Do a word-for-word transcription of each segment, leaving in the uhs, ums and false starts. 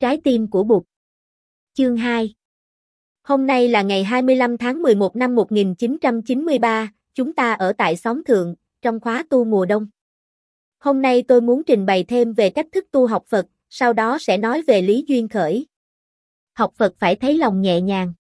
Trái tim của Bụt. Chương hai. Hôm nay là ngày hai mươi lăm tháng mười một năm một nghìn chín trăm chín mươi ba, chúng ta ở tại xóm thượng, trong khóa tu mùa đông. Hôm nay tôi muốn trình bày thêm về cách thức tu học Phật, sau đó sẽ nói về lý duyên khởi. Học Phật phải thấy lòng nhẹ nhàng.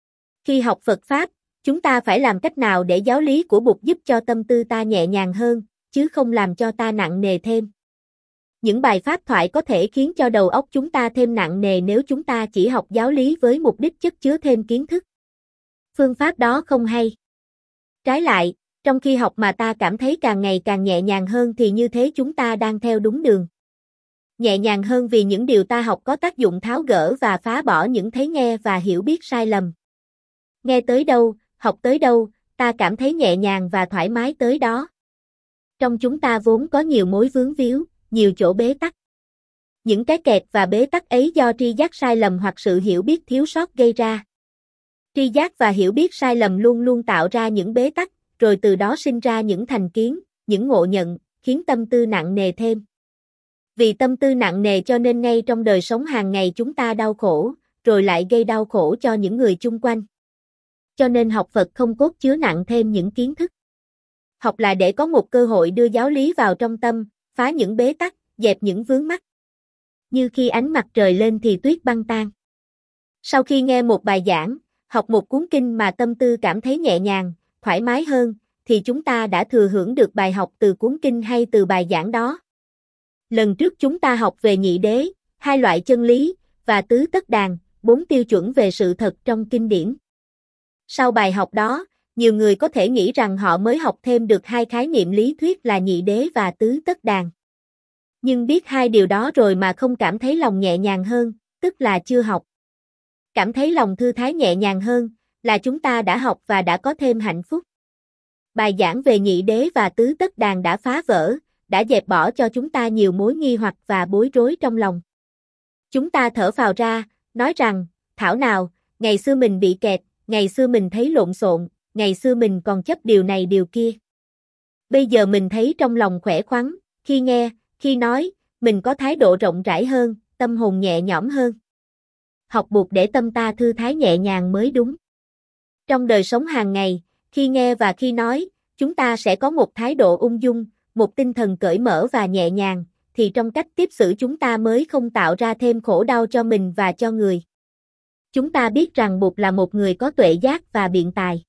Khi học Phật Pháp, chúng ta phải làm cách nào để giáo lý của Bụt giúp cho tâm tư ta nhẹ nhàng hơn, chứ không làm cho ta nặng nề thêm. Những bài pháp thoại có thể khiến cho đầu óc chúng ta thêm nặng nề nếu chúng ta chỉ học giáo lý với mục đích chất chứa thêm kiến thức. Phương pháp đó không hay. Trái lại, trong khi học mà ta cảm thấy càng ngày càng nhẹ nhàng hơn thì như thế chúng ta đang theo đúng đường. Nhẹ nhàng hơn vì những điều ta học có tác dụng tháo gỡ và phá bỏ những thấy nghe và hiểu biết sai lầm. Nghe tới đâu, học tới đâu, ta cảm thấy nhẹ nhàng và thoải mái tới đó. Trong chúng ta vốn có nhiều mối vướng víu, nhiều chỗ bế tắc. Những cái kẹt và bế tắc ấy do tri giác sai lầm hoặc sự hiểu biết thiếu sót gây ra. Tri giác và hiểu biết sai lầm luôn luôn tạo ra những bế tắc, rồi từ đó sinh ra những thành kiến, những ngộ nhận, khiến tâm tư nặng nề thêm. Vì tâm tư nặng nề cho nên ngay trong đời sống hàng ngày chúng ta đau khổ, rồi lại gây đau khổ cho những người chung quanh. Cho nên học Phật không cốt chứa nặng thêm những kiến thức. Học là để có một cơ hội đưa giáo lý vào trong tâm, phá những bế tắc, dẹp những vướng mắc. Như khi ánh mặt trời lên thì tuyết băng tan. Sau khi nghe một bài giảng, học một cuốn kinh mà tâm tư cảm thấy nhẹ nhàng, thoải mái hơn, thì chúng ta đã thừa hưởng được bài học từ cuốn kinh hay từ bài giảng đó. Lần trước chúng ta học về nhị đế, hai loại chân lý, và tứ tất đàn, bốn tiêu chuẩn về sự thật trong kinh điển. Sau bài học đó, nhiều người có thể nghĩ rằng họ mới học thêm được hai khái niệm lý thuyết là nhị đế và tứ tất đàn. Nhưng biết hai điều đó rồi mà không cảm thấy lòng nhẹ nhàng hơn, tức là chưa học. Cảm thấy lòng thư thái nhẹ nhàng hơn, là chúng ta đã học và đã có thêm hạnh phúc. Bài giảng về nhị đế và tứ tất đàn đã phá vỡ, đã dẹp bỏ cho chúng ta nhiều mối nghi hoặc và bối rối trong lòng. Chúng ta thở phào ra, nói rằng, thảo nào, ngày xưa mình bị kẹt, ngày xưa mình thấy lộn xộn, ngày xưa mình còn chấp điều này điều kia. Bây giờ mình thấy trong lòng khỏe khoắn, khi nghe, khi nói, mình có thái độ rộng rãi hơn, tâm hồn nhẹ nhõm hơn. Học Bụt để tâm ta thư thái nhẹ nhàng mới đúng. Trong đời sống hàng ngày, khi nghe và khi nói, chúng ta sẽ có một thái độ ung dung, một tinh thần cởi mở và nhẹ nhàng, thì trong cách tiếp xử chúng ta mới không tạo ra thêm khổ đau cho mình và cho người. Chúng ta biết rằng Bụt là một người có tuệ giác và biện tài.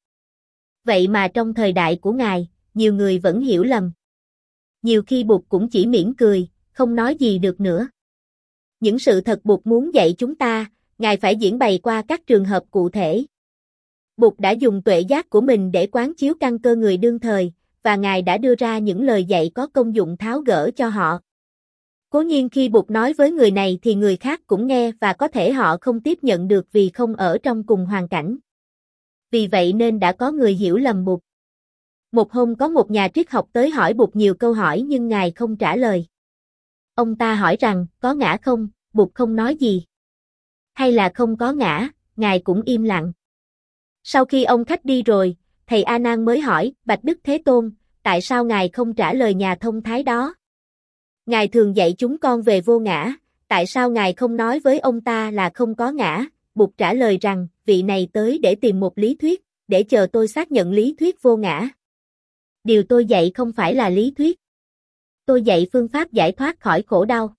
Vậy mà trong thời đại của Ngài, nhiều người vẫn hiểu lầm. Nhiều khi Bụt cũng chỉ mỉm cười, không nói gì được nữa. Những sự thật Bụt muốn dạy chúng ta, Ngài phải diễn bày qua các trường hợp cụ thể. Bụt đã dùng tuệ giác của mình để quán chiếu căn cơ người đương thời, và Ngài đã đưa ra những lời dạy có công dụng tháo gỡ cho họ. Cố nhiên khi Bụt nói với người này thì người khác cũng nghe và có thể họ không tiếp nhận được vì không ở trong cùng hoàn cảnh. Vì vậy nên đã có người hiểu lầm Bụt. Một hôm có một nhà triết học tới hỏi Bụt nhiều câu hỏi nhưng Ngài không trả lời. Ông ta hỏi rằng, có ngã không? Bụt không nói gì. Hay là không có ngã? Ngài cũng im lặng. Sau khi ông khách đi rồi, thầy A Nan mới hỏi, Bạch Đức Thế Tôn, tại sao Ngài không trả lời nhà thông thái đó? Ngài thường dạy chúng con về vô ngã, tại sao Ngài không nói với ông ta là không có ngã? Bụt trả lời rằng, vị này tới để tìm một lý thuyết, để chờ tôi xác nhận lý thuyết vô ngã. Điều tôi dạy không phải là lý thuyết. Tôi dạy phương pháp giải thoát khỏi khổ đau.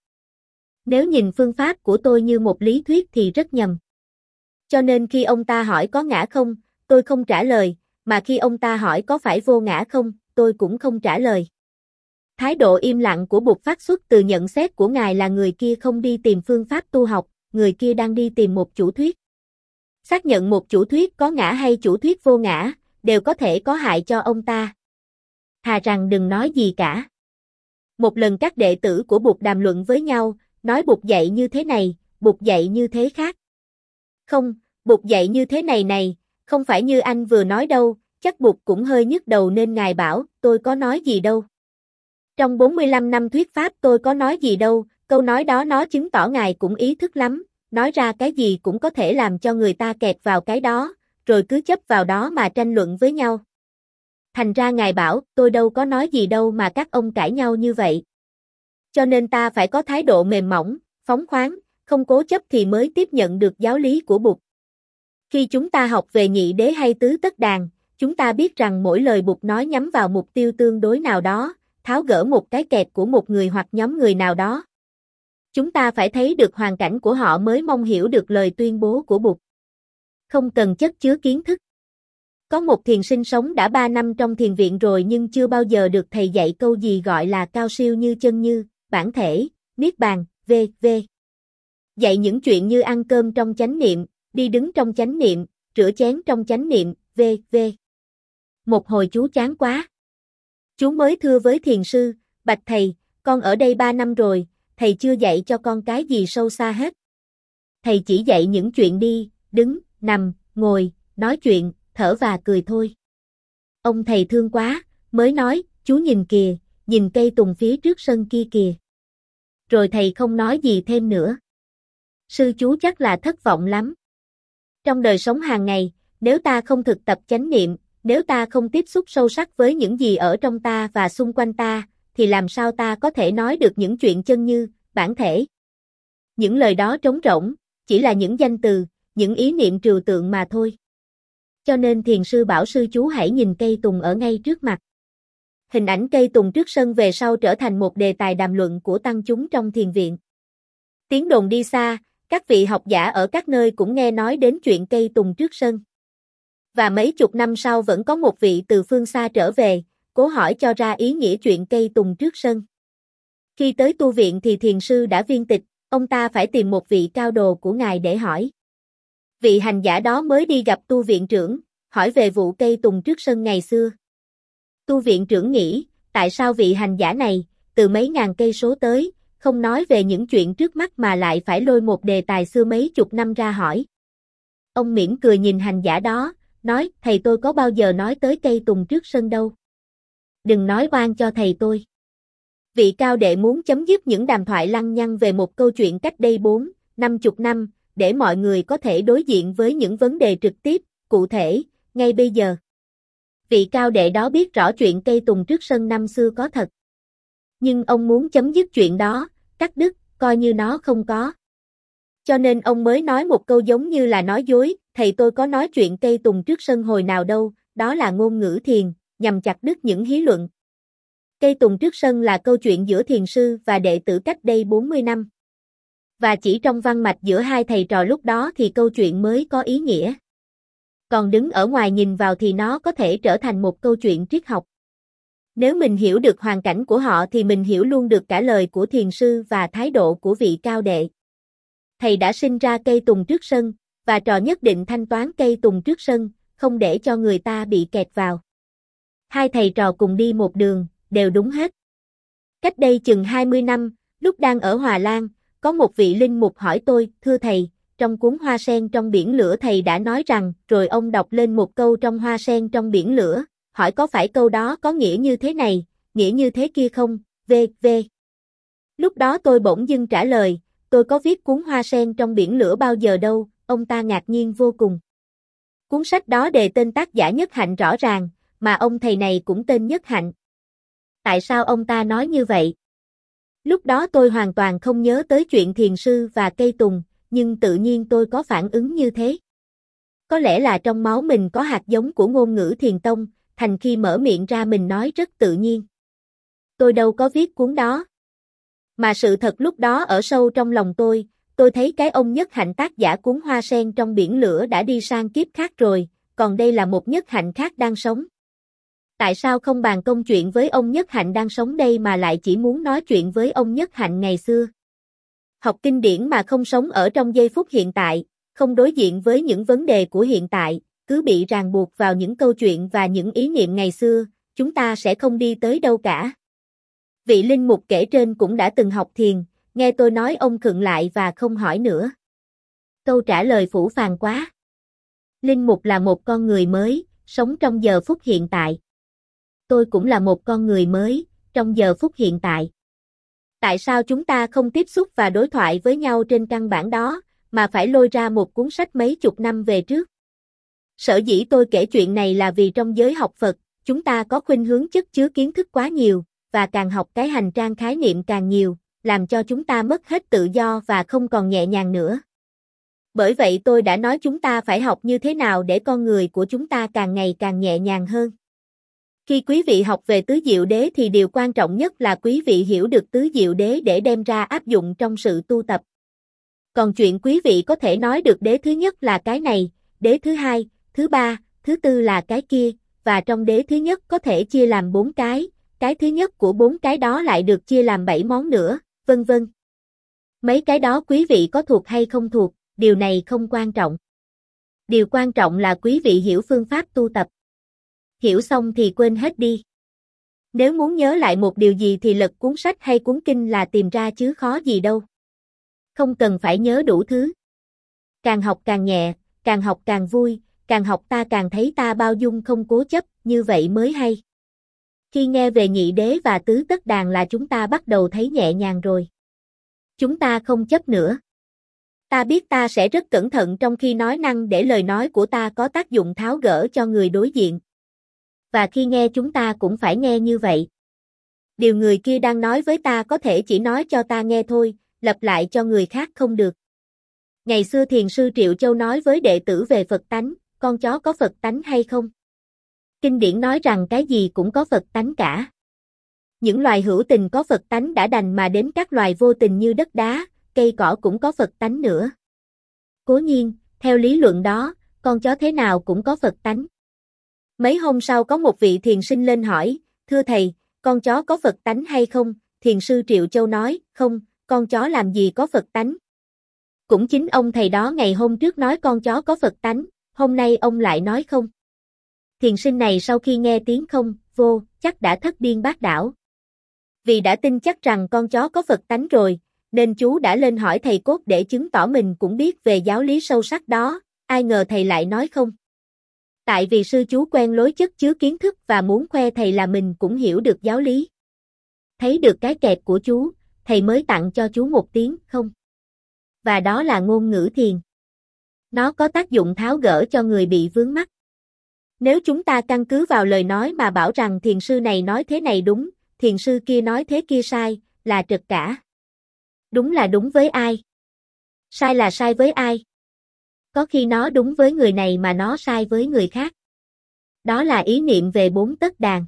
Nếu nhìn phương pháp của tôi như một lý thuyết thì rất nhầm. Cho nên khi ông ta hỏi có ngã không, tôi không trả lời, mà khi ông ta hỏi có phải vô ngã không, tôi cũng không trả lời. Thái độ im lặng của Bụt phát xuất từ nhận xét của Ngài là người kia không đi tìm phương pháp tu học, người kia đang đi tìm một chủ thuyết. Xác nhận một chủ thuyết có ngã hay chủ thuyết vô ngã, đều có thể có hại cho ông ta. Thà rằng đừng nói gì cả. Một lần các đệ tử của Bụt đàm luận với nhau, nói Bụt dạy như thế này, Bụt dạy như thế khác. Không, Bụt dạy như thế này này, không phải như anh vừa nói đâu, chắc Bụt cũng hơi nhức đầu nên Ngài bảo, tôi có nói gì đâu. Trong bốn mươi lăm năm thuyết pháp tôi có nói gì đâu, câu nói đó nó chứng tỏ Ngài cũng ý thức lắm, nói ra cái gì cũng có thể làm cho người ta kẹt vào cái đó, rồi cứ chấp vào đó mà tranh luận với nhau. Thành ra Ngài bảo, tôi đâu có nói gì đâu mà các ông cãi nhau như vậy. Cho nên ta phải có thái độ mềm mỏng, phóng khoáng, không cố chấp thì mới tiếp nhận được giáo lý của Bụt. Khi chúng ta học về nhị đế hay tứ tất đàn, chúng ta biết rằng mỗi lời Bụt nói nhắm vào mục tiêu tương đối nào đó, tháo gỡ một cái kẹt của một người hoặc nhóm người nào đó. Chúng ta phải thấy được hoàn cảnh của họ mới mong hiểu được lời tuyên bố của Bụt. Không cần chất chứa kiến thức. Có một thiền sinh sống đã ba năm trong thiền viện rồi nhưng chưa bao giờ được thầy dạy câu gì gọi là cao siêu như chân như, bản thể, niết bàn, vân vân. Dạy những chuyện như ăn cơm trong chánh niệm, đi đứng trong chánh niệm, rửa chén trong chánh niệm, vân vân. Một hồi chú chán quá. Chú mới thưa với thiền sư, bạch thầy, con ở đây ba năm rồi, thầy chưa dạy cho con cái gì sâu xa hết. Thầy chỉ dạy những chuyện đi, đứng, nằm, ngồi, nói chuyện, thở và cười thôi. Ông thầy thương quá, mới nói, chú nhìn kìa, nhìn cây tùng phía trước sân kia kìa. Rồi thầy không nói gì thêm nữa. Sư chú chắc là thất vọng lắm. Trong đời sống hàng ngày, nếu ta không thực tập chánh niệm, nếu ta không tiếp xúc sâu sắc với những gì ở trong ta và xung quanh ta, thì làm sao ta có thể nói được những chuyện chân như, bản thể. Những lời đó trống rỗng, chỉ là những danh từ, những ý niệm trừu tượng mà thôi. Cho nên thiền sư bảo sư chú hãy nhìn cây tùng ở ngay trước mặt. Hình ảnh cây tùng trước sân về sau trở thành một đề tài đàm luận của tăng chúng trong thiền viện. Tiếng đồn đi xa, các vị học giả ở các nơi cũng nghe nói đến chuyện cây tùng trước sân. Và mấy chục năm sau vẫn có một vị từ phương xa trở về, cố hỏi cho ra ý nghĩa chuyện cây tùng trước sân. Khi tới tu viện thì thiền sư đã viên tịch, ông ta phải tìm một vị cao đồ của ngài để hỏi. Vị hành giả đó mới đi gặp tu viện trưởng, hỏi về vụ cây tùng trước sân ngày xưa. Tu viện trưởng nghĩ, tại sao vị hành giả này, từ mấy ngàn cây số tới, không nói về những chuyện trước mắt mà lại phải lôi một đề tài xưa mấy chục năm ra hỏi. Ông mỉm cười nhìn hành giả đó, nói, thầy tôi có bao giờ nói tới cây tùng trước sân đâu. Đừng nói oan cho thầy tôi. Vị cao đệ muốn chấm dứt những đàm thoại lăng nhăng về một câu chuyện cách đây bốn, năm chục năm, để mọi người có thể đối diện với những vấn đề trực tiếp, cụ thể, ngay bây giờ. Vị cao đệ đó biết rõ chuyện cây tùng trước sân năm xưa có thật. Nhưng ông muốn chấm dứt chuyện đó, cắt đứt, coi như nó không có. Cho nên ông mới nói một câu giống như là nói dối, thầy tôi có nói chuyện cây tùng trước sân hồi nào đâu, đó là ngôn ngữ thiền, nhằm chặt đứt những hí luận. Cây tùng trước sân là câu chuyện giữa thiền sư và đệ tử cách đây bốn mươi năm. Và chỉ trong văn mạch giữa hai thầy trò lúc đó thì câu chuyện mới có ý nghĩa. Còn đứng ở ngoài nhìn vào thì nó có thể trở thành một câu chuyện triết học. Nếu mình hiểu được hoàn cảnh của họ thì mình hiểu luôn được cả lời của thiền sư và thái độ của vị cao đệ. Thầy đã sinh ra cây tùng trước sân, và trò nhất định thanh toán cây tùng trước sân, không để cho người ta bị kẹt vào. Hai thầy trò cùng đi một đường, đều đúng hết. Cách đây chừng hai mươi năm, lúc đang ở Hòa Lan, có một vị linh mục hỏi tôi, thưa thầy, trong cuốn Hoa sen trong biển lửa thầy đã nói rằng, rồi ông đọc lên một câu trong Hoa sen trong biển lửa, hỏi có phải câu đó có nghĩa như thế này, nghĩa như thế kia không, vân vân. Lúc đó tôi bỗng dưng trả lời, tôi có viết cuốn Hoa sen trong biển lửa bao giờ đâu, ông ta ngạc nhiên vô cùng. Cuốn sách đó đề tên tác giả Nhất Hạnh rõ ràng, mà ông thầy này cũng tên Nhất Hạnh. Tại sao ông ta nói như vậy? Lúc đó tôi hoàn toàn không nhớ tới chuyện thiền sư và cây tùng, nhưng tự nhiên tôi có phản ứng như thế. Có lẽ là trong máu mình có hạt giống của ngôn ngữ thiền tông, thành khi mở miệng ra mình nói rất tự nhiên. Tôi đâu có viết cuốn đó. Mà sự thật lúc đó ở sâu trong lòng tôi, tôi thấy cái ông Nhất Hạnh tác giả cuốn Hoa sen trong biển lửa đã đi sang kiếp khác rồi, còn đây là một Nhất Hạnh khác đang sống. Tại sao không bàn công chuyện với ông Nhất Hạnh đang sống đây mà lại chỉ muốn nói chuyện với ông Nhất Hạnh ngày xưa? Học kinh điển mà không sống ở trong giây phút hiện tại, không đối diện với những vấn đề của hiện tại, cứ bị ràng buộc vào những câu chuyện và những ý niệm ngày xưa, chúng ta sẽ không đi tới đâu cả. Vị linh mục kể trên cũng đã từng học thiền, nghe tôi nói ông khựng lại và không hỏi nữa. Câu trả lời phũ phàng quá. Linh mục là một con người mới, sống trong giờ phút hiện tại. Tôi cũng là một con người mới, trong giờ phút hiện tại. Tại sao chúng ta không tiếp xúc và đối thoại với nhau trên căn bản đó, mà phải lôi ra một cuốn sách mấy chục năm về trước? Sở dĩ tôi kể chuyện này là vì trong giới học Phật, chúng ta có khuynh hướng chất chứa kiến thức quá nhiều, và càng học cái hành trang khái niệm càng nhiều, làm cho chúng ta mất hết tự do và không còn nhẹ nhàng nữa. Bởi vậy tôi đã nói chúng ta phải học như thế nào để con người của chúng ta càng ngày càng nhẹ nhàng hơn. Khi quý vị học về tứ diệu đế thì điều quan trọng nhất là quý vị hiểu được tứ diệu đế để đem ra áp dụng trong sự tu tập. Còn chuyện quý vị có thể nói được đế thứ nhất là cái này, đế thứ hai, thứ ba, thứ tư là cái kia, và trong đế thứ nhất có thể chia làm bốn cái, cái thứ nhất của bốn cái đó lại được chia làm bảy món nữa, vân vân. Mấy cái đó quý vị có thuộc hay không thuộc, điều này không quan trọng. Điều quan trọng là quý vị hiểu phương pháp tu tập. Hiểu xong thì quên hết đi. Nếu muốn nhớ lại một điều gì thì lật cuốn sách hay cuốn kinh là tìm ra chứ khó gì đâu. Không cần phải nhớ đủ thứ. Càng học càng nhẹ, càng học càng vui, càng học ta càng thấy ta bao dung không cố chấp, như vậy mới hay. Khi nghe về nhị đế và tứ tất đàn là chúng ta bắt đầu thấy nhẹ nhàng rồi. Chúng ta không chấp nữa. Ta biết ta sẽ rất cẩn thận trong khi nói năng để lời nói của ta có tác dụng tháo gỡ cho người đối diện. Và khi nghe chúng ta cũng phải nghe như vậy. Điều người kia đang nói với ta có thể chỉ nói cho ta nghe thôi, lặp lại cho người khác không được. Ngày xưa Thiền sư Triệu Châu nói với đệ tử về Phật tánh, con chó có Phật tánh hay không? Kinh điển nói rằng cái gì cũng có Phật tánh cả. Những loài hữu tình có Phật tánh đã đành mà đến các loài vô tình như đất đá, cây cỏ cũng có Phật tánh nữa. Cố nhiên, theo lý luận đó, con chó thế nào cũng có Phật tánh. Mấy hôm sau có một vị thiền sinh lên hỏi, thưa thầy, con chó có Phật tánh hay không? Thiền sư Triệu Châu nói, không, con chó làm gì có Phật tánh. Cũng chính ông thầy đó ngày hôm trước nói con chó có Phật tánh, hôm nay ông lại nói không. Thiền sinh này sau khi nghe tiếng không, vô, chắc đã thất điên bát đảo. Vì đã tin chắc rằng con chó có Phật tánh rồi, nên chú đã lên hỏi thầy cốt để chứng tỏ mình cũng biết về giáo lý sâu sắc đó, ai ngờ thầy lại nói không. Tại vì sư chú quen lối chất chứa kiến thức và muốn khoe thầy là mình cũng hiểu được giáo lý. Thấy được cái kẹt của chú, thầy mới tặng cho chú một tiếng không. Và đó là ngôn ngữ thiền. Nó có tác dụng tháo gỡ cho người bị vướng mắc. Nếu chúng ta căn cứ vào lời nói mà bảo rằng thiền sư này nói thế này đúng, thiền sư kia nói thế kia sai, là trật cả. Đúng là đúng với ai? Sai là sai với ai? Có khi nó đúng với người này mà nó sai với người khác. Đó là ý niệm về bốn tất đàn.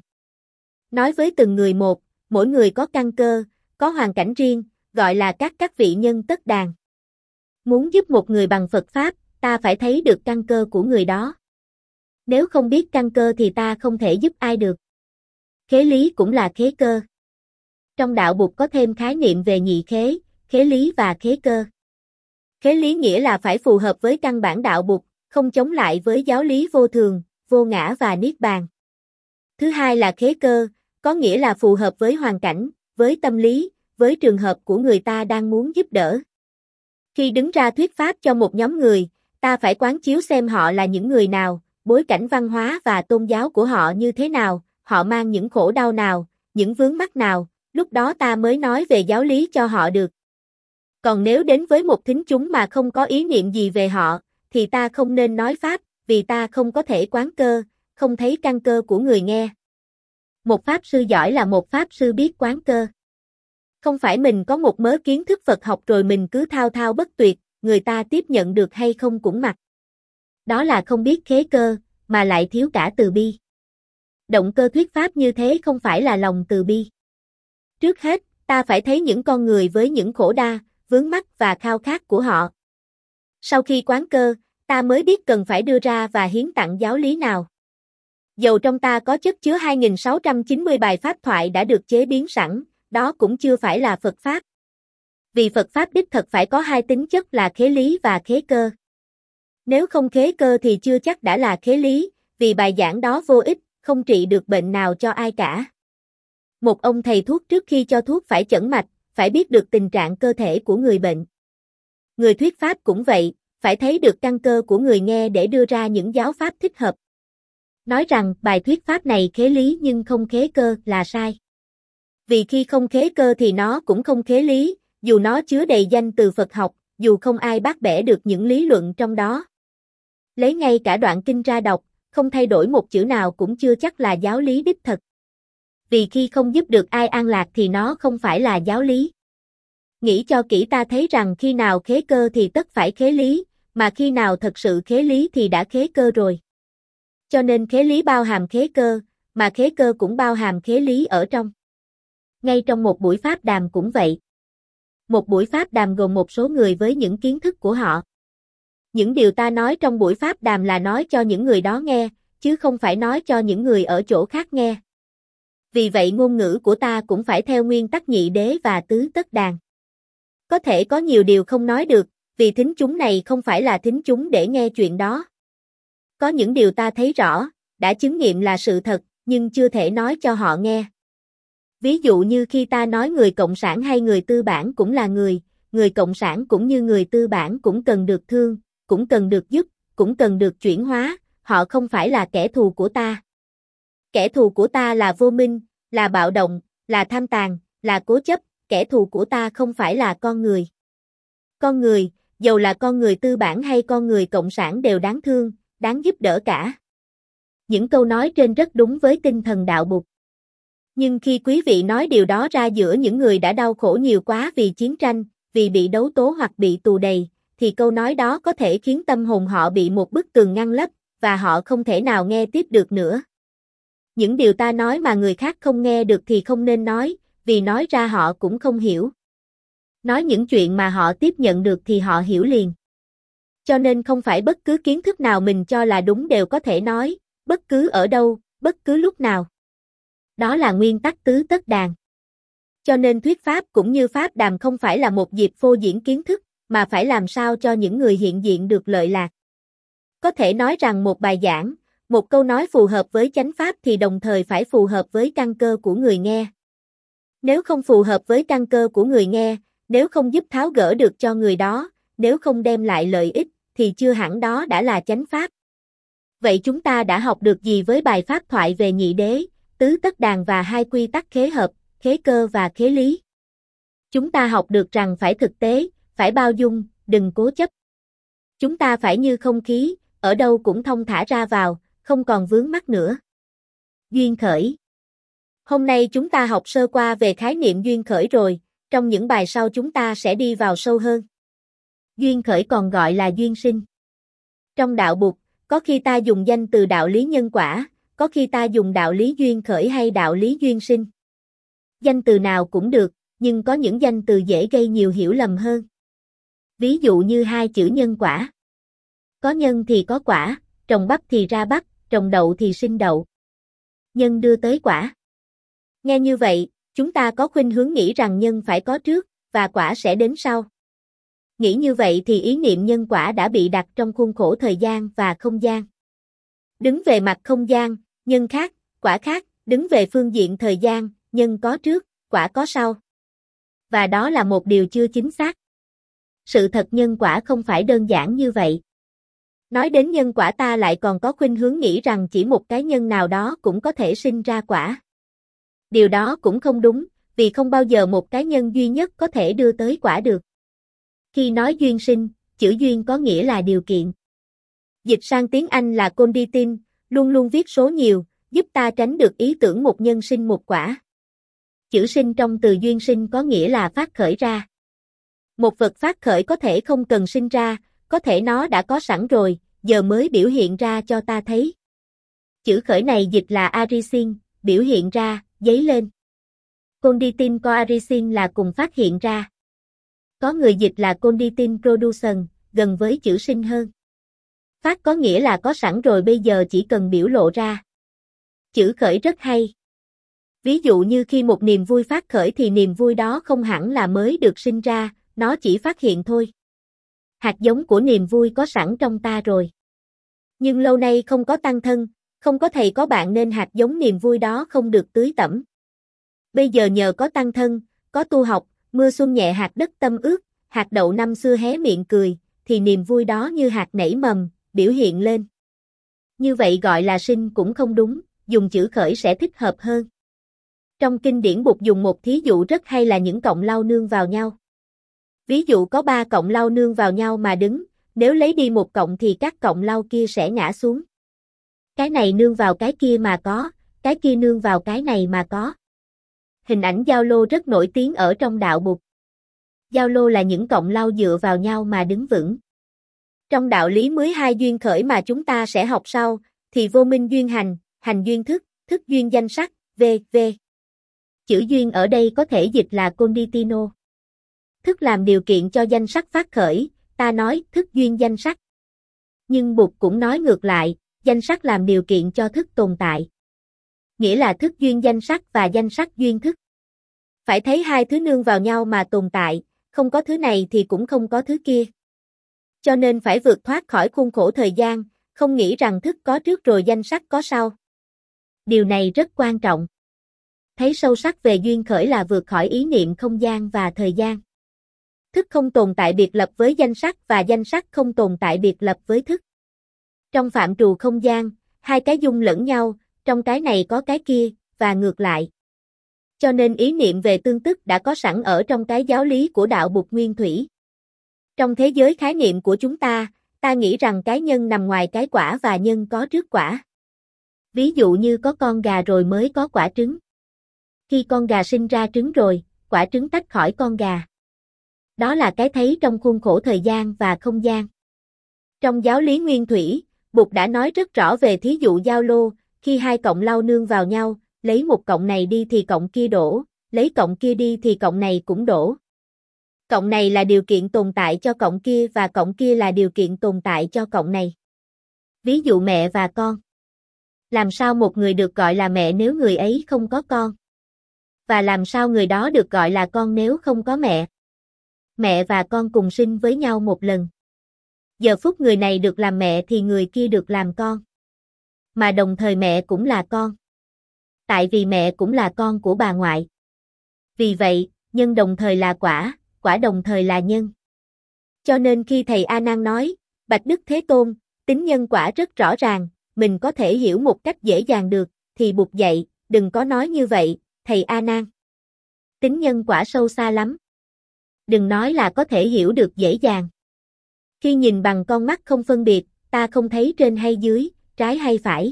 Nói với từng người một, mỗi người có căn cơ, có hoàn cảnh riêng, gọi là các các vị nhân tất đàn. Muốn giúp một người bằng Phật Pháp, ta phải thấy được căn cơ của người đó. Nếu không biết căn cơ thì ta không thể giúp ai được. Khế lý cũng là khế cơ. Trong đạo Bụt có thêm khái niệm về nhị khế, khế lý và khế cơ. Khế lý nghĩa là phải phù hợp với căn bản đạo Bụt, không chống lại với giáo lý vô thường, vô ngã và niết bàn. Thứ hai là khế cơ, có nghĩa là phù hợp với hoàn cảnh, với tâm lý, với trường hợp của người ta đang muốn giúp đỡ. Khi đứng ra thuyết pháp cho một nhóm người, ta phải quán chiếu xem họ là những người nào, bối cảnh văn hóa và tôn giáo của họ như thế nào, họ mang những khổ đau nào, những vướng mắc nào, lúc đó ta mới nói về giáo lý cho họ được. Còn nếu đến với một thính chúng mà không có ý niệm gì về họ, thì ta không nên nói pháp, vì ta không có thể quán cơ, không thấy căn cơ của người nghe. Một pháp sư giỏi là một pháp sư biết quán cơ. Không phải mình có một mớ kiến thức Phật học rồi mình cứ thao thao bất tuyệt, người ta tiếp nhận được hay không cũng mặc. Đó là không biết khế cơ, mà lại thiếu cả từ bi. Động cơ thuyết pháp như thế không phải là lòng từ bi. Trước hết, ta phải thấy những con người với những khổ đa, vướng mắc và khao khát của họ. Sau khi quán cơ, ta mới biết cần phải đưa ra và hiến tặng giáo lý nào. Dầu trong ta có chất chứa hai nghìn sáu trăm chín mươi bài pháp thoại đã được chế biến sẵn, đó cũng chưa phải là Phật Pháp. Vì Phật Pháp đích thật phải có hai tính chất là khế lý và khế cơ. Nếu không khế cơ thì chưa chắc đã là khế lý, vì bài giảng đó vô ích, không trị được bệnh nào cho ai cả. Một ông thầy thuốc trước khi cho thuốc phải chẩn mạch, phải biết được tình trạng cơ thể của người bệnh. Người thuyết pháp cũng vậy, phải thấy được căn cơ của người nghe để đưa ra những giáo pháp thích hợp. Nói rằng bài thuyết pháp này khế lý nhưng không khế cơ là sai. Vì khi không khế cơ thì nó cũng không khế lý, dù nó chứa đầy danh từ Phật học, dù không ai bác bẻ được những lý luận trong đó. Lấy ngay cả đoạn kinh ra đọc, không thay đổi một chữ nào cũng chưa chắc là giáo lý đích thực. Vì khi không giúp được ai an lạc thì nó không phải là giáo lý. Nghĩ cho kỹ ta thấy rằng khi nào khế cơ thì tất phải khế lý, mà khi nào thật sự khế lý thì đã khế cơ rồi. Cho nên khế lý bao hàm khế cơ, mà khế cơ cũng bao hàm khế lý ở trong. Ngay trong một buổi pháp đàm cũng vậy. Một buổi pháp đàm gồm một số người với những kiến thức của họ. Những điều ta nói trong buổi pháp đàm là nói cho những người đó nghe, chứ không phải nói cho những người ở chỗ khác nghe. Vì vậy ngôn ngữ của ta cũng phải theo nguyên tắc nhị đế và tứ tất đàn. Có thể có nhiều điều không nói được, vì thính chúng này không phải là thính chúng để nghe chuyện đó. Có những điều ta thấy rõ, đã chứng nghiệm là sự thật, nhưng chưa thể nói cho họ nghe. Ví dụ như khi ta nói người cộng sản hay người tư bản cũng là người, người cộng sản cũng như người tư bản cũng cần được thương, cũng cần được giúp, cũng cần được chuyển hóa, họ không phải là kẻ thù của ta. Kẻ thù của ta là vô minh, là bạo động, là tham tàn, là cố chấp, kẻ thù của ta không phải là con người. Con người, dầu là con người tư bản hay con người cộng sản đều đáng thương, đáng giúp đỡ cả. Những câu nói trên rất đúng với tinh thần đạo Bụt. Nhưng khi quý vị nói điều đó ra giữa những người đã đau khổ nhiều quá vì chiến tranh, vì bị đấu tố hoặc bị tù đầy, thì câu nói đó có thể khiến tâm hồn họ bị một bức tường ngăn lấp, và họ không thể nào nghe tiếp được nữa. Những điều ta nói mà người khác không nghe được thì không nên nói, vì nói ra họ cũng không hiểu. Nói những chuyện mà họ tiếp nhận được thì họ hiểu liền. Cho nên không phải bất cứ kiến thức nào mình cho là đúng đều có thể nói, bất cứ ở đâu, bất cứ lúc nào. Đó là nguyên tắc tứ tất đàn. Cho nên thuyết pháp cũng như pháp đàm không phải là một dịp phô diễn kiến thức, mà phải làm sao cho những người hiện diện được lợi lạc. Có thể nói rằng một bài giảng, một câu nói phù hợp với chánh pháp thì đồng thời phải phù hợp với căn cơ của người nghe. Nếu không phù hợp với căn cơ của người nghe, nếu không giúp tháo gỡ được cho người đó, nếu không đem lại lợi ích, thì chưa hẳn đó đã là chánh pháp. Vậy chúng ta đã học được gì với bài pháp thoại về nhị đế, tứ tất đàn và hai quy tắc khế hợp, khế cơ và khế lý? Chúng ta học được rằng phải thực tế, phải bao dung, đừng cố chấp. Chúng ta phải như không khí, ở đâu cũng thông thả ra vào, không còn vướng mắc nữa. Duyên khởi. Hôm nay chúng ta học sơ qua về khái niệm duyên khởi rồi, trong những bài sau chúng ta sẽ đi vào sâu hơn. Duyên khởi còn gọi là duyên sinh. Trong đạo Bụt, có khi ta dùng danh từ đạo lý nhân quả, có khi ta dùng đạo lý duyên khởi hay đạo lý duyên sinh. Danh từ nào cũng được, nhưng có những danh từ dễ gây nhiều hiểu lầm hơn. Ví dụ như hai chữ nhân quả. Có nhân thì có quả, trồng bắp thì ra bắp, trồng đậu thì sinh đậu. Nhân đưa tới quả. Nghe như vậy, chúng ta có khuynh hướng nghĩ rằng nhân phải có trước, và quả sẽ đến sau. Nghĩ như vậy thì ý niệm nhân quả đã bị đặt trong khuôn khổ thời gian và không gian. Đứng về mặt không gian, nhân khác, quả khác, đứng về phương diện thời gian, nhân có trước, quả có sau. Và đó là một điều chưa chính xác. Sự thật nhân quả không phải đơn giản như vậy. Nói đến nhân quả ta lại còn có khuynh hướng nghĩ rằng chỉ một cái nhân nào đó cũng có thể sinh ra quả. Điều đó cũng không đúng, vì không bao giờ một cái nhân duy nhất có thể đưa tới quả được. Khi nói duyên sinh, chữ duyên có nghĩa là điều kiện. Dịch sang tiếng Anh là condition, luôn luôn viết số nhiều, giúp ta tránh được ý tưởng một nhân sinh một quả. Chữ sinh trong từ duyên sinh có nghĩa là phát khởi ra. Một vật phát khởi có thể không cần sinh ra, có thể nó đã có sẵn rồi, giờ mới biểu hiện ra cho ta thấy. Chữ khởi này dịch là arising, biểu hiện ra, dấy lên. Conditin coarising là cùng phát hiện ra. Có người dịch là conditin production, gần với chữ sinh hơn. Phát có nghĩa là có sẵn rồi bây giờ chỉ cần biểu lộ ra. Chữ khởi rất hay. Ví dụ như khi một niềm vui phát khởi thì niềm vui đó không hẳn là mới được sinh ra, nó chỉ phát hiện thôi. Hạt giống của niềm vui có sẵn trong ta rồi. Nhưng lâu nay không có tăng thân, không có thầy có bạn nên hạt giống niềm vui đó không được tưới tẩm. Bây giờ nhờ có tăng thân, có tu học, mưa xuân nhẹ hạt đất tâm ướt, hạt đậu năm xưa hé miệng cười, thì niềm vui đó như hạt nảy mầm, biểu hiện lên. Như vậy gọi là sinh cũng không đúng, dùng chữ khởi sẽ thích hợp hơn. Trong kinh điển Bụt dùng một thí dụ rất hay là những cọng lau nương vào nhau. Ví dụ có ba cọng lau nương vào nhau mà đứng, nếu lấy đi một cọng thì các cọng lau kia sẽ ngã xuống. Cái này nương vào cái kia mà có, cái kia nương vào cái này mà có. Hình ảnh giao lô rất nổi tiếng ở trong đạo Bụt. giao lô là những cọng lau dựa vào nhau mà đứng vững. Trong đạo lý mười hai duyên khởi mà chúng ta sẽ học sau, thì vô minh duyên hành, hành duyên thức, thức duyên danh sắc, vân vân. Chữ duyên ở đây có thể dịch là conditino. Thức làm điều kiện cho danh sắc phát khởi, ta nói thức duyên danh sắc. Nhưng Bụt cũng nói ngược lại, danh sắc làm điều kiện cho thức tồn tại. Nghĩa là thức duyên danh sắc và danh sắc duyên thức. Phải thấy hai thứ nương vào nhau mà tồn tại, không có thứ này thì cũng không có thứ kia. Cho nên phải vượt thoát khỏi khuôn khổ thời gian, không nghĩ rằng thức có trước rồi danh sắc có sau. Điều này rất quan trọng. Thấy sâu sắc về duyên khởi là vượt khỏi ý niệm không gian và thời gian. Thức không tồn tại biệt lập với danh sắc và danh sắc không tồn tại biệt lập với thức. Trong phạm trù không gian, hai cái dung lẫn nhau, trong cái này có cái kia, và ngược lại. Cho nên ý niệm về tương tức đã có sẵn ở trong cái giáo lý của đạo Bụt nguyên thủy. Trong thế giới khái niệm của chúng ta, ta nghĩ rằng cái nhân nằm ngoài cái quả và nhân có trước quả. Ví dụ như có con gà rồi mới có quả trứng. Khi con gà sinh ra trứng rồi, quả trứng tách khỏi con gà. Đó là cái thấy trong khuôn khổ thời gian và không gian. Trong giáo lý nguyên thủy, Bụt đã nói rất rõ về thí dụ giao lô, khi hai cọng lau nương vào nhau, lấy một cọng này đi thì cọng kia đổ, lấy cọng kia đi thì cọng này cũng đổ. Cọng này là điều kiện tồn tại cho cọng kia và cọng kia là điều kiện tồn tại cho cọng này. Ví dụ mẹ và con. Làm sao một người được gọi là mẹ nếu người ấy không có con? Và làm sao người đó được gọi là con nếu không có mẹ? Mẹ và con cùng sinh với nhau một lần. Giờ phút người này được làm mẹ thì người kia được làm con. Mà đồng thời mẹ cũng là con. Tại vì mẹ cũng là con của bà ngoại. Vì vậy, nhân đồng thời là quả, quả đồng thời là nhân. Cho nên khi thầy A Nan nói, Bạch Đức Thế Tôn, tính nhân quả rất rõ ràng, mình có thể hiểu một cách dễ dàng được, thì Bụt dạy, đừng có nói như vậy, thầy A Nan. Tính nhân quả sâu xa lắm. Đừng nói là có thể hiểu được dễ dàng. Khi nhìn bằng con mắt không phân biệt, ta không thấy trên hay dưới, trái hay phải.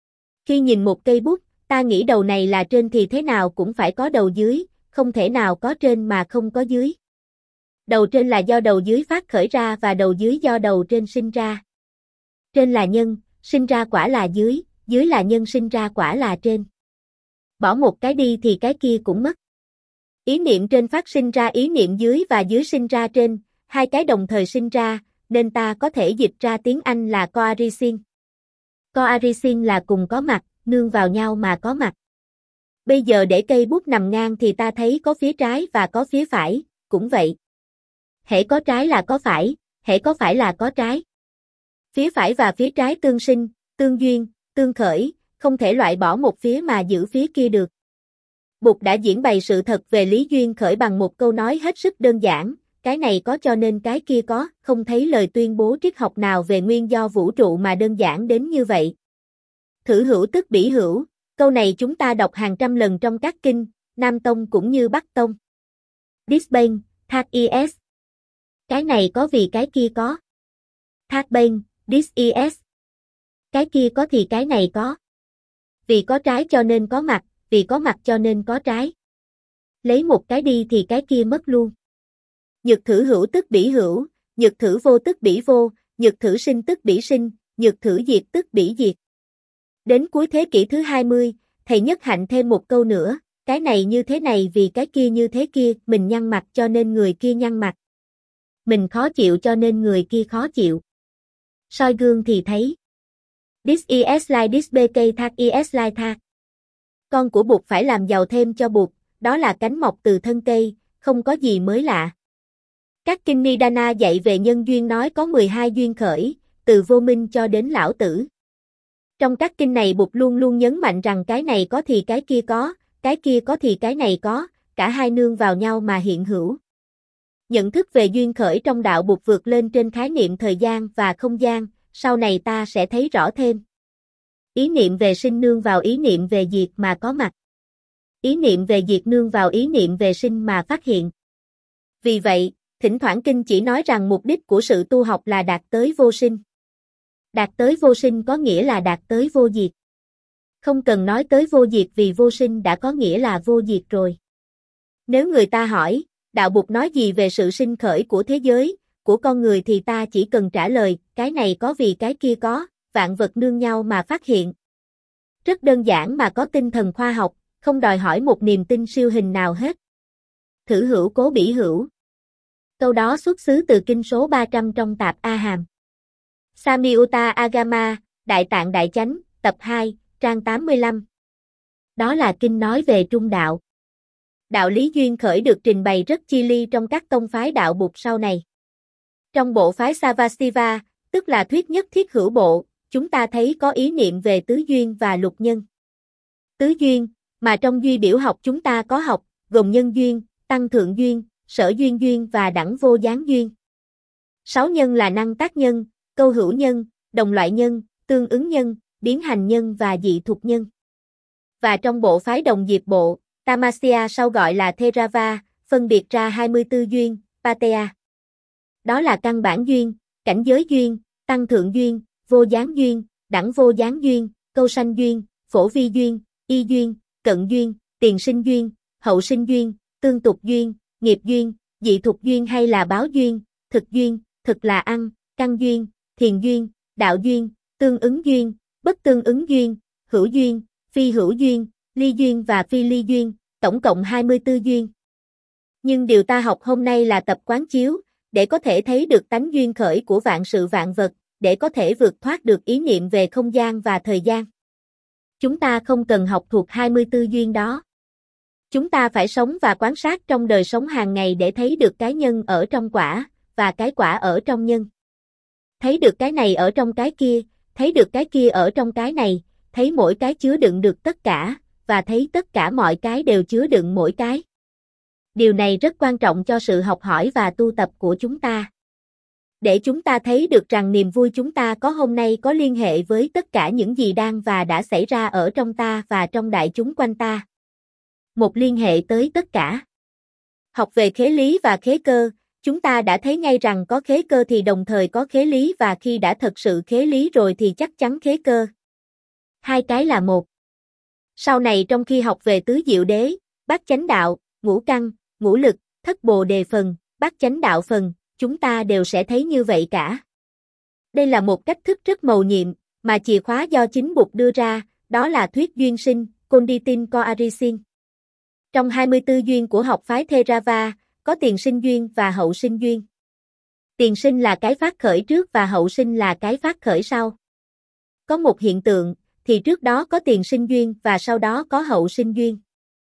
Khi nhìn một cây bút, ta nghĩ đầu này là trên thì thế nào cũng phải có đầu dưới, không thể nào có trên mà không có dưới. Đầu trên là do đầu dưới phát khởi ra và đầu dưới do đầu trên sinh ra. Trên là nhân, sinh ra quả là dưới, dưới là nhân sinh ra quả là trên. Bỏ một cái đi thì cái kia cũng mất. Ý niệm trên phát sinh ra ý niệm dưới và dưới sinh ra trên, hai cái đồng thời sinh ra, nên ta có thể dịch ra tiếng Anh là coarison. Coarison là cùng có mặt, nương vào nhau mà có mặt. Bây giờ để cây bút nằm ngang thì ta thấy có phía trái và có phía phải, cũng vậy. Hễ có trái là có phải, hễ có phải là có trái. Phía phải và phía trái tương sinh, tương duyên, tương khởi, không thể loại bỏ một phía mà giữ phía kia được. Bụt đã diễn bày sự thật về lý duyên khởi bằng một câu nói hết sức đơn giản, cái này có cho nên cái kia có, không thấy lời tuyên bố triết học nào về nguyên do vũ trụ mà đơn giản đến như vậy. Thử hữu tức bỉ hữu, câu này chúng ta đọc hàng trăm lần trong các kinh, Nam Tông cũng như Bắc Tông. This bên, that is. Cái này có vì cái kia có. That bên, this is. Cái kia có thì cái này có. Vì có trái cho nên có mặt, vì có mặt cho nên có trái. Lấy một cái đi thì cái kia mất luôn. Nhược thử hữu tức bỉ hữu, nhược thử vô tức bỉ vô, nhược thử sinh tức bỉ sinh, nhược thử diệt tức bỉ diệt. Đến cuối thế kỷ thứ hai mươi, thầy Nhất Hạnh thêm một câu nữa, cái này như thế này vì cái kia như thế kia, mình nhăn mặt cho nên người kia nhăn mặt. Mình khó chịu cho nên người kia khó chịu. Soi gương thì thấy. This is like this bk that is like that. Con của Bụt phải làm giàu thêm cho Bụt, đó là cánh mọc từ thân cây, không có gì mới lạ. Các kinh Nidana dạy về nhân duyên nói có mười hai duyên khởi, từ vô minh cho đến lão tử. Trong các kinh này Bụt luôn luôn nhấn mạnh rằng cái này có thì cái kia có, cái kia có thì cái này có, cả hai nương vào nhau mà hiện hữu. Nhận thức về duyên khởi trong đạo Bụt vượt lên trên khái niệm thời gian và không gian, sau này ta sẽ thấy rõ thêm. Ý niệm về sinh nương vào ý niệm về diệt mà có mặt. Ý niệm về diệt nương vào ý niệm về sinh mà phát hiện. Vì vậy, thỉnh thoảng kinh chỉ nói rằng mục đích của sự tu học là đạt tới vô sinh. Đạt tới vô sinh có nghĩa là đạt tới vô diệt. Không cần nói tới vô diệt vì vô sinh đã có nghĩa là vô diệt rồi. Nếu người ta hỏi, Đạo Bụt nói gì về sự sinh khởi của thế giới, của con người thì ta chỉ cần trả lời, cái này có vì cái kia có, vạn vật nương nhau mà phát hiện. Rất đơn giản mà có tinh thần khoa học, không đòi hỏi một niềm tin siêu hình nào hết. Thử hữu cố bỉ hữu. Câu đó xuất xứ từ kinh số ba trăm trong tạp A Hàm. Samyutta Agama, Đại Tạng Đại Chánh, tập hai, trang tám mươi lăm. Đó là kinh nói về trung đạo. Đạo lý duyên khởi được trình bày rất chi ly trong các tông phái đạo Bụt sau này. Trong bộ phái Savastiva, tức là thuyết nhất thiết hữu bộ, chúng ta thấy có ý niệm về tứ duyên và lục nhân. Tứ duyên, mà trong duy biểu học chúng ta có học, gồm nhân duyên, tăng thượng duyên, sở duyên duyên và đẳng vô gián duyên. Sáu nhân là năng tác nhân, câu hữu nhân, đồng loại nhân, tương ứng nhân, biến hành nhân và dị thục nhân. Và trong bộ phái đồng diệp bộ, Tamasya sau gọi là Theravada, phân biệt ra hai mươi tư duyên, Pateya. Đó là căn bản duyên, cảnh giới duyên, tăng thượng duyên, vô gián duyên, đẳng vô gián duyên, câu sanh duyên, phổ vi duyên, y duyên, cận duyên, tiền sinh duyên, hậu sinh duyên, tương tục duyên, nghiệp duyên, dị thục duyên hay là báo duyên, thực duyên, thực là ăn, căn duyên, thiền duyên, đạo duyên, tương ứng duyên, bất tương ứng duyên, hữu duyên, phi hữu duyên, ly duyên và phi ly duyên, tổng cộng hai mươi tư duyên. Nhưng điều ta học hôm nay là tập quán chiếu, để có thể thấy được tánh duyên khởi của vạn sự vạn vật, để có thể vượt thoát được ý niệm về không gian và thời gian. Chúng ta không cần học thuộc hai mươi tư duyên đó. Chúng ta phải sống và quan sát trong đời sống hàng ngày để thấy được cái nhân ở trong quả, và cái quả ở trong nhân. Thấy được cái này ở trong cái kia, thấy được cái kia ở trong cái này, thấy mỗi cái chứa đựng được tất cả, và thấy tất cả mọi cái đều chứa đựng mỗi cái. Điều này rất quan trọng cho sự học hỏi và tu tập của chúng ta. Để chúng ta thấy được rằng niềm vui chúng ta có hôm nay có liên hệ với tất cả những gì đang và đã xảy ra ở trong ta và trong đại chúng quanh ta. Một liên hệ tới tất cả. Học về khế lý và khế cơ, chúng ta đã thấy ngay rằng có khế cơ thì đồng thời có khế lý và khi đã thật sự khế lý rồi thì chắc chắn khế cơ. Hai cái là một. Sau này trong khi học về tứ diệu đế, bát chánh đạo, ngũ căn, ngũ lực, thất bồ đề phần, bát chánh đạo phần, chúng ta đều sẽ thấy như vậy cả. Đây là một cách thức rất mầu nhiệm, mà chìa khóa do chính Bụt đưa ra, đó là thuyết duyên sinh, Konditin Koarisin. Trong hai mươi tư duyên của học phái Theravada, có tiền sinh duyên và hậu sinh duyên. Tiền sinh là cái phát khởi trước và hậu sinh là cái phát khởi sau. Có một hiện tượng, thì trước đó có tiền sinh duyên và sau đó có hậu sinh duyên.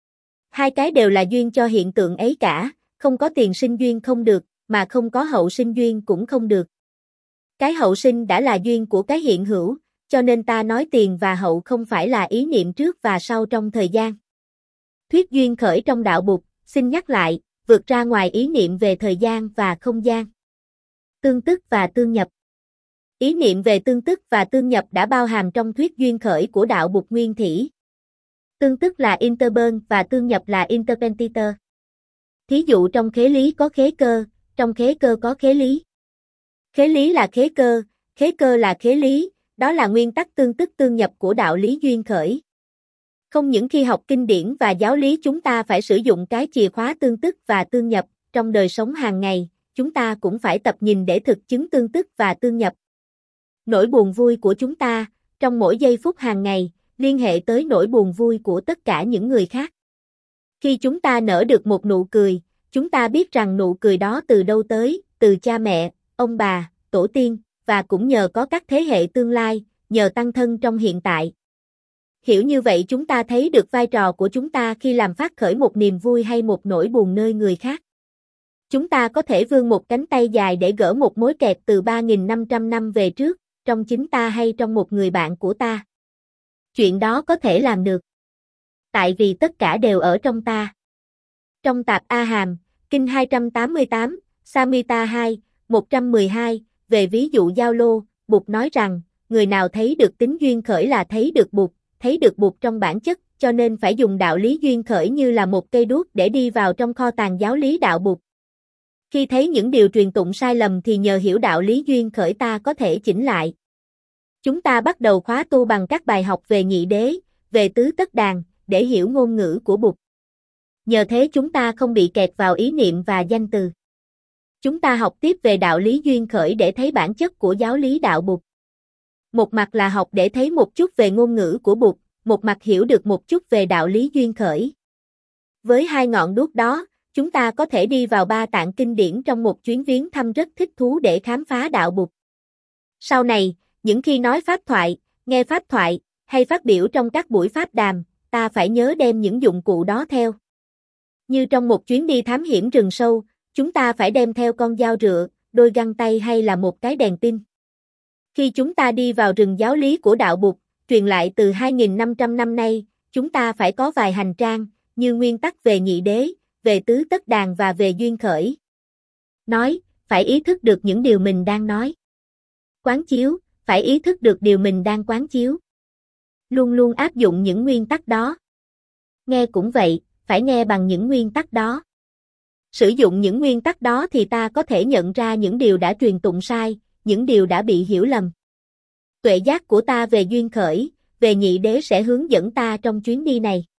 Hai cái đều là duyên cho hiện tượng ấy cả, không có tiền sinh duyên không được, mà không có hậu sinh duyên cũng không được. Cái hậu sinh đã là duyên của cái hiện hữu, cho nên ta nói tiền và hậu không phải là ý niệm trước và sau trong thời gian. Thuyết duyên khởi trong đạo Bụt, xin nhắc lại, vượt ra ngoài ý niệm về thời gian và không gian. Tương tức và tương nhập. Ý niệm về tương tức và tương nhập đã bao hàm trong thuyết duyên khởi của đạo Bụt nguyên thủy. Tương tức là interburn và tương nhập là interpentitor. Thí dụ trong khế lý có khế cơ, trong khế cơ có khế lý. Khế lý là khế cơ, khế cơ là khế lý, đó là nguyên tắc tương tức tương nhập của đạo lý duyên khởi. Không những khi học kinh điển và giáo lý chúng ta phải sử dụng cái chìa khóa tương tức và tương nhập, trong đời sống hàng ngày, chúng ta cũng phải tập nhìn để thực chứng tương tức và tương nhập. Nỗi buồn vui của chúng ta, trong mỗi giây phút hàng ngày, liên hệ tới nỗi buồn vui của tất cả những người khác. Khi chúng ta nở được một nụ cười, chúng ta biết rằng nụ cười đó từ đâu tới, từ cha mẹ, ông bà, tổ tiên, và cũng nhờ có các thế hệ tương lai, nhờ tăng thân trong hiện tại. Hiểu như vậy chúng ta thấy được vai trò của chúng ta khi làm phát khởi một niềm vui hay một nỗi buồn nơi người khác. Chúng ta có thể vươn một cánh tay dài để gỡ một mối kẹt từ ba nghìn năm trăm năm về trước, trong chính ta hay trong một người bạn của ta. Chuyện đó có thể làm được. Tại vì tất cả đều ở trong ta. Trong tạp A Hàm, Kinh hai trăm tám mươi tám, Samhita hai, một trăm mười hai, về ví dụ giao lô, Bụt nói rằng, người nào thấy được tính duyên khởi là thấy được Bụt, thấy được Bụt trong bản chất, cho nên phải dùng đạo lý duyên khởi như là một cây đuốc để đi vào trong kho tàng giáo lý đạo Bụt. Khi thấy những điều truyền tụng sai lầm thì nhờ hiểu đạo lý duyên khởi ta có thể chỉnh lại. Chúng ta bắt đầu khóa tu bằng các bài học về nhị đế, về tứ tất đàn, để hiểu ngôn ngữ của Bụt. Nhờ thế chúng ta không bị kẹt vào ý niệm và danh từ. Chúng ta học tiếp về đạo lý duyên khởi để thấy bản chất của giáo lý đạo Bụt. Một mặt là học để thấy một chút về ngôn ngữ của Bụt, một mặt hiểu được một chút về đạo lý duyên khởi. Với hai ngọn đuốc đó, chúng ta có thể đi vào ba tạng kinh điển trong một chuyến viếng thăm rất thích thú để khám phá đạo Bụt. Sau này, những khi nói pháp thoại, nghe pháp thoại, hay phát biểu trong các buổi pháp đàm, ta phải nhớ đem những dụng cụ đó theo. Như trong một chuyến đi thám hiểm rừng sâu, chúng ta phải đem theo con dao rựa, đôi găng tay hay là một cái đèn pin. Khi chúng ta đi vào rừng giáo lý của đạo Bụt, truyền lại từ hai nghìn năm trăm năm nay, chúng ta phải có vài hành trang, như nguyên tắc về nhị đế, về tứ tất đàn và về duyên khởi. Nói, phải ý thức được những điều mình đang nói. Quán chiếu, phải ý thức được điều mình đang quán chiếu. Luôn luôn áp dụng những nguyên tắc đó. Nghe cũng vậy, phải nghe bằng những nguyên tắc đó. Sử dụng những nguyên tắc đó thì ta có thể nhận ra những điều đã truyền tụng sai, những điều đã bị hiểu lầm. Tuệ giác của ta về duyên khởi, về nhị đế sẽ hướng dẫn ta trong chuyến đi này.